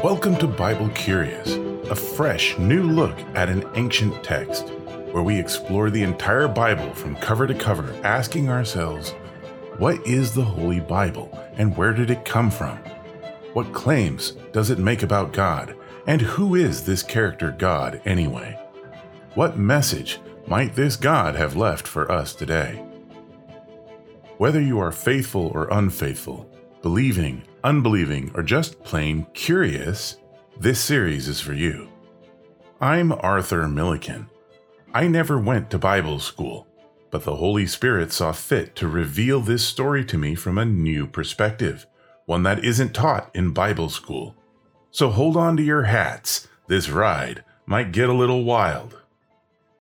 Welcome to Bible Curious, a fresh, new look at an ancient text, where we explore the entire Bible from cover to cover, asking ourselves, what is the Holy Bible and where did it come from? What claims does it make about God? And who is this character God anyway? What message might this God have left for us today? Whether you are faithful or unfaithful, believing, unbelieving, or just plain curious, this series is for you. I'm Arthur Milliken. I never went to Bible school, but the Holy Spirit saw fit to reveal this story to me from a new perspective, one that isn't taught in Bible school. So hold on to your hats. This ride might get a little wild.